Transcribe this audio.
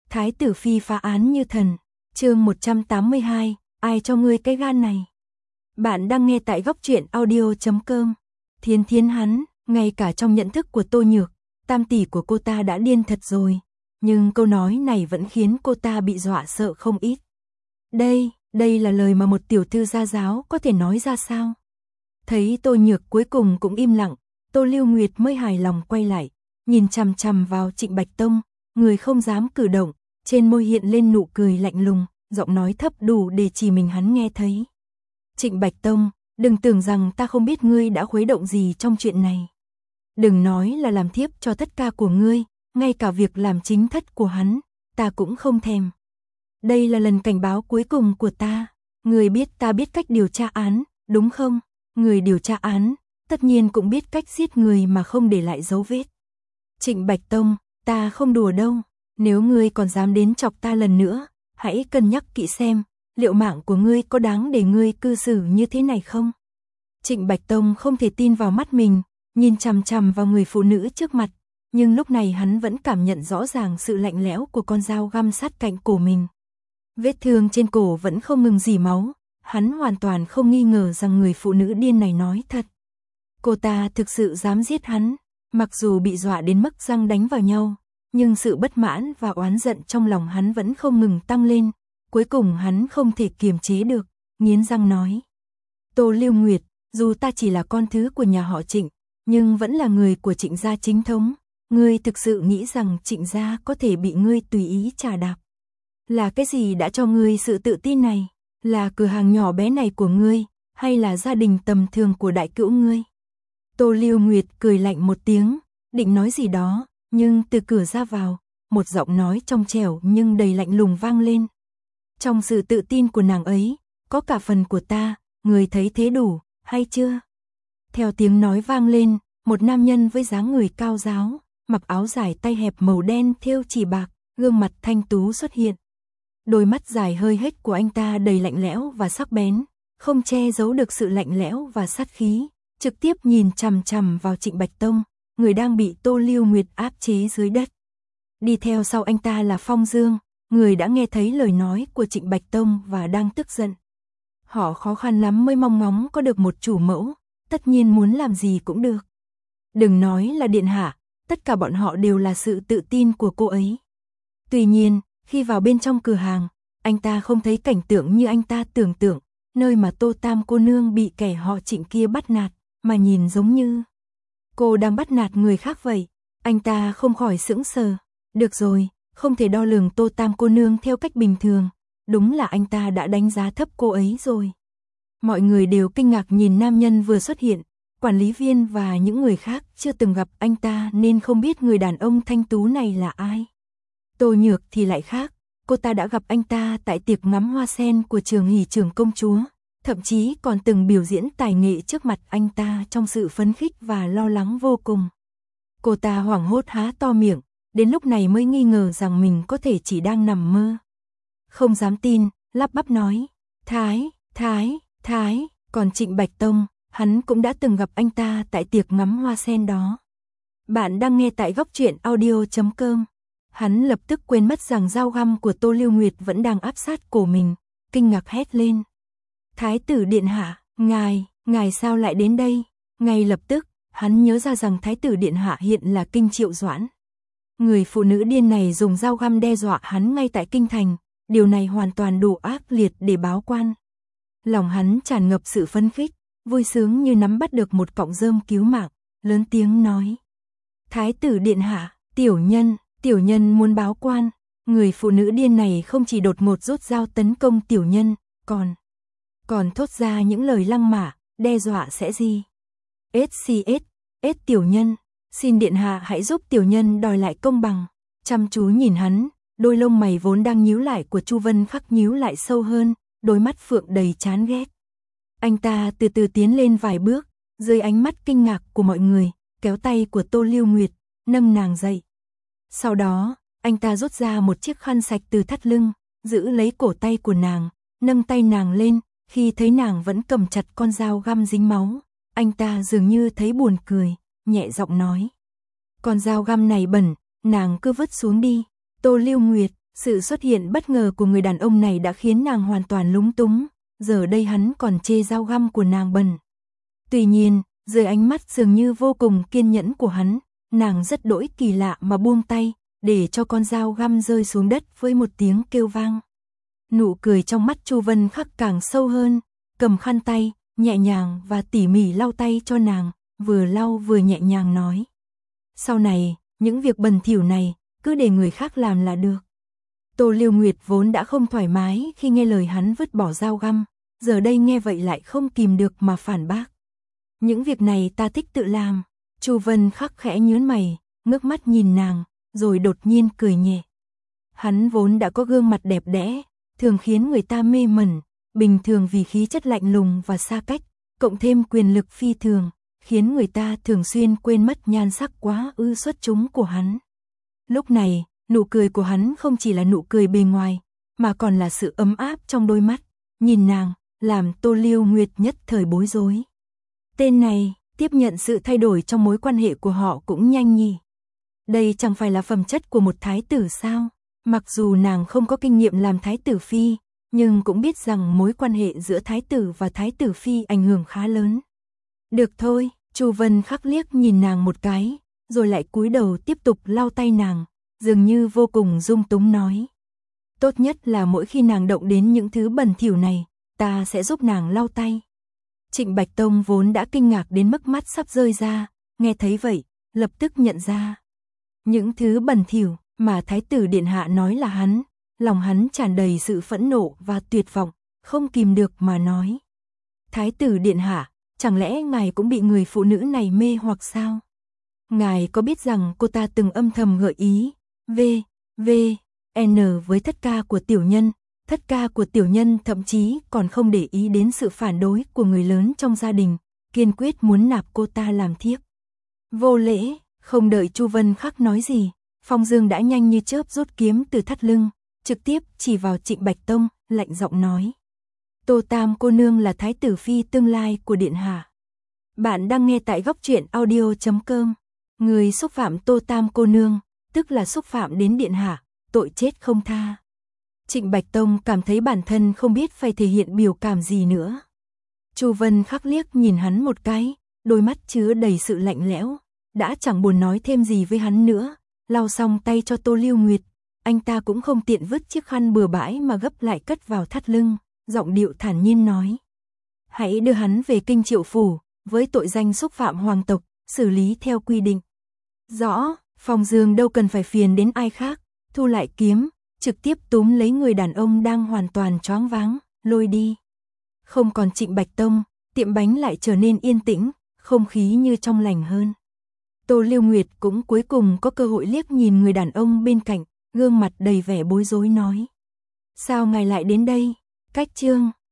Thái tử phi phá án như thần. Chương 182, ai cho ngươi cái gan này? Bạn đang nghe tại góc truyện audio.com. Thiên Thiến hắn, ngay cả trong nhận thức của Tô Nhược, tam tỷ của cô ta đã điên thật rồi, nhưng câu nói này vẫn khiến cô ta bị dọa sợ không ít. Đây là lời mà một tiểu thư gia giáo có thể nói ra sao? Thấy Tô Nhược cuối cùng cũng im lặng, Tô Lưu Nguyệt mới hài lòng quay lại, nhìn chằm chằm vào Trịnh Bạch Tông, người không dám cử động, trên môi hiện lên nụ cười lạnh lùng, giọng nói thấp đủ để chỉ mình hắn nghe thấy. Trịnh Bạch Tông, đừng tưởng rằng ta không biết ngươi đã khuấy động gì trong chuyện này. Đừng nói là làm thiếp cho thất ca của ngươi, ngay cả việc làm chính thất của hắn, ta cũng không thèm. Đây là lần cảnh báo cuối cùng của ta. Ngươi biết ta biết cách điều tra án, đúng không? Người điều tra án, tất nhiên cũng biết cách giết người mà không để lại dấu vết. Trịnh Bạch Tông, ta không đùa đâu. Nếu ngươi còn dám đến chọc ta lần nữa, hãy cân nhắc kỹ xem, liệu mạng của ngươi có đáng để ngươi cư xử như thế này không? Trịnh Bạch Tông không thể tin vào mắt mình, nhìn chằm chằm vào người phụ nữ trước mặt, nhưng lúc này hắn vẫn cảm nhận rõ ràng sự lạnh lẽo của con dao găm sát cạnh cổ mình. Vết thương trên cổ vẫn không ngừng rỉ máu, hắn hoàn toàn không nghi ngờ rằng người phụ nữ điên này nói thật. Cô ta thực sự dám giết hắn, mặc dù bị dọa đến mức răng đánh vào nhau, nhưng sự bất mãn và oán giận trong lòng hắn vẫn không ngừng tăng lên, cuối cùng hắn không thể kiềm chế được, nghiến răng nói. Tô Lưu Nguyệt, dù ta chỉ là con thứ của nhà họ Trịnh, nhưng vẫn là người của Trịnh gia chính thống, ngươi thực sự nghĩ rằng Trịnh gia có thể bị ngươi tùy ý trà đạp? Là cái gì đã cho ngươi sự tự tin này? Là cửa hàng nhỏ bé này của ngươi, hay là gia đình tầm thường của đại cữu ngươi? Tô Lưu Nguyệt cười lạnh một tiếng, định nói gì đó, nhưng từ cửa ra vào, một giọng nói trong trẻo nhưng đầy lạnh lùng vang lên. Trong sự tự tin của nàng ấy, có cả phần của ta, người thấy thế đủ, hay chưa? Theo tiếng nói vang lên, một nam nhân với dáng người cao ráo, mặc áo dài tay hẹp màu đen thêu chỉ bạc, gương mặt thanh tú xuất hiện. Đôi mắt dài hơi hếch của anh ta đầy lạnh lẽo và sắc bén, không che giấu được sự lạnh lẽo và sát khí, trực tiếp nhìn chằm chằm vào Trịnh Bạch Tông, người đang bị Tô Lưu Nguyệt áp chế dưới đất. Đi theo sau anh ta là Phong Dương, người đã nghe thấy lời nói của Trịnh Bạch Tông và đang tức giận. Họ khó khăn lắm mới mong ngóng có được một chủ mẫu, tất nhiên muốn làm gì cũng được. Đừng nói là điện hạ, tất cả bọn họ đều là sự tự tin của cô ấy. Tuy nhiên, khi vào bên trong cửa hàng, anh ta không thấy cảnh tượng như anh ta tưởng tượng, nơi mà Tô Tam cô nương bị kẻ họ Trịnh kia bắt nạt, mà nhìn giống như cô đang bắt nạt người khác vậy. Anh ta không khỏi sững sờ. Được rồi, không thể đo lường Tô Tam cô nương theo cách bình thường, đúng là anh ta đã đánh giá thấp cô ấy rồi. Mọi người đều kinh ngạc nhìn nam nhân vừa xuất hiện, quản lý viên và những người khác chưa từng gặp anh ta nên không biết người đàn ông thanh tú này là ai. Tô Nhược thì lại khác, cô ta đã gặp anh ta tại tiệc ngắm hoa sen của Trường Hỷ Trưởng công chúa, thậm chí còn từng biểu diễn tài nghệ trước mặt anh ta trong sự phấn khích và lo lắng vô cùng. Cô ta hoảng hốt há to miệng, đến lúc này mới nghi ngờ rằng mình có thể chỉ đang nằm mơ. Không dám tin, lắp bắp nói, Thái, còn Trịnh Bạch Tông, hắn cũng đã từng gặp anh ta tại tiệc ngắm hoa sen đó. Bạn đang nghe tại góc truyện audio.com. Hắn lập tức quên mất rằng dao găm của Tô Lưu Nguyệt vẫn đang áp sát cổ mình, kinh ngạc hét lên. Thái tử điện hạ, ngài sao lại đến đây? Ngay lập tức, hắn nhớ ra rằng thái tử điện hạ hiện là Kinh Triệu Doãn. Người phụ nữ điên này dùng dao găm đe dọa hắn ngay tại kinh thành, điều này hoàn toàn đủ ác liệt để báo quan. Lòng hắn tràn ngập sự phấn khích, vui sướng như nắm bắt được một cọng rơm cứu mạng, lớn tiếng nói. Thái tử điện hạ, tiểu nhân muốn báo quan. Người phụ nữ điên này không chỉ đột ngột rút dao tấn công tiểu nhân, còn thốt ra những lời lăng mạ, đe dọa sẽ gì. Tiểu nhân, xin điện hạ hãy giúp tiểu nhân đòi lại công bằng. Chăm chú nhìn hắn, đôi lông mày vốn đang nhíu lại của Chu Vân Khắc nhíu lại sâu hơn, đôi mắt phượng đầy chán ghét. Anh ta từ từ tiến lên vài bước, dưới ánh mắt kinh ngạc của mọi người, kéo tay của Tô Lưu Nguyệt, nâng nàng dậy. Sau đó, anh ta rút ra một chiếc khăn sạch từ thắt lưng, giữ lấy cổ tay của nàng, nâng tay nàng lên, khi thấy nàng vẫn cầm chặt con dao găm dính máu, anh ta dường như thấy buồn cười, nhẹ giọng nói. Con dao găm này bẩn, nàng cứ vứt xuống đi. Tô Lưu Nguyệt, Sự xuất hiện bất ngờ của người đàn ông này đã khiến nàng hoàn toàn lúng túng, giờ đây hắn còn chê dao găm của nàng bẩn. Tuy nhiên, dưới ánh mắt dường như vô cùng kiên nhẫn của hắn, nàng rất đỗi kỳ lạ mà buông tay, để cho con dao găm rơi xuống đất với một tiếng kêu vang. Nụ cười trong mắt Chu Vân Khắc càng sâu hơn, cầm khăn tay, nhẹ nhàng và tỉ mỉ lau tay cho nàng, vừa lau vừa nhẹ nhàng nói. Sau này, những việc bẩn thỉu này, cứ để người khác làm là được. Tô Liêu Nguyệt vốn đã không thoải mái khi nghe lời hắn vứt bỏ dao găm, giờ đây nghe vậy lại không kìm được mà phản bác. Những việc này ta thích tự làm. Chu Vân Khắc khẽ nhướng mày, ngước mắt nhìn nàng, rồi đột nhiên cười nhẹ. Hắn vốn đã có gương mặt đẹp đẽ, thường khiến người ta mê mẩn, bình thường vì khí chất lạnh lùng và xa cách, cộng thêm quyền lực phi thường, khiến người ta thường xuyên quên mất nhan sắc quá ư xuất chúng của hắn. Lúc này, nụ cười của hắn không chỉ là nụ cười bề ngoài, mà còn là sự ấm áp trong đôi mắt, nhìn nàng, làm Tô Liêu Nguyệt nhất thời bối rối. Tên này, tiếp nhận sự thay đổi trong mối quan hệ của họ cũng nhanh nhỉ. Đây chẳng phải là phẩm chất của một thái tử sao? Mặc dù nàng không có kinh nghiệm làm thái tử phi, nhưng cũng biết rằng mối quan hệ giữa thái tử và thái tử phi ảnh hưởng khá lớn. Được thôi, Chu Vân Khắc liếc nhìn nàng một cái, rồi lại cúi đầu tiếp tục lau tay nàng, dường như vô cùng dung túng nói. Tốt nhất là mỗi khi nàng động đến những thứ bẩn thỉu này, ta sẽ giúp nàng lau tay. Trịnh Bạch Tông vốn đã kinh ngạc đến mức mắt sắp rơi ra, nghe thấy vậy, lập tức nhận ra. Những thứ bẩn thỉu mà thái tử điện hạ nói là hắn, lòng hắn tràn đầy sự phẫn nộ và tuyệt vọng, không kìm được mà nói. Thái tử điện hạ, chẳng lẽ ngài cũng bị người phụ nữ này mê hoặc sao? Ngài có biết rằng cô ta từng âm thầm gợi ý, N với thất ca của tiểu nhân, thất ca của tiểu nhân thậm chí còn không để ý đến sự phản đối của người lớn trong gia đình, kiên quyết muốn nạp cô ta làm thiếp. Vô lễ, không đợi Chu Vân Khắc nói gì, Phong Dương đã nhanh như chớp rút kiếm từ thắt lưng, trực tiếp chỉ vào Trịnh Bạch Tông, lạnh giọng nói. Tô Tam cô nương là thái tử phi tương lai của điện hạ. Bạn đang nghe tại góc truyện audio.com. Người xúc phạm Tô Tam cô nương, tức là xúc phạm đến điện hạ, tội chết không tha. Trịnh Bạch Tông cảm thấy bản thân không biết phải thể hiện biểu cảm gì nữa. Chu Vân Khắc liếc nhìn hắn một cái, đôi mắt chứa đầy sự lạnh lẽo, đã chẳng buồn nói thêm gì với hắn nữa, lau xong tay cho Tô Liêu Nguyệt, anh ta cũng không tiện vứt chiếc khăn bừa bãi mà gấp lại cất vào thắt lưng, giọng điệu thản nhiên nói. Hãy đưa hắn về Kinh Triệu Phủ, với tội danh xúc phạm hoàng tộc, xử lý theo quy định. Rõ, Phong Dương đâu cần phải phiền đến ai khác, thu lại kiếm, trực tiếp túm lấy người đàn ông đang hoàn toàn choáng váng, lôi đi. Không còn Trịnh Bạch Tông, tiệm bánh lại trở nên yên tĩnh, không khí như trong lành hơn. Tô Liêu Nguyệt cũng cuối cùng có cơ hội liếc nhìn người đàn ông bên cạnh, gương mặt đầy vẻ bối rối nói. Sao ngài lại đến đây? Cách chương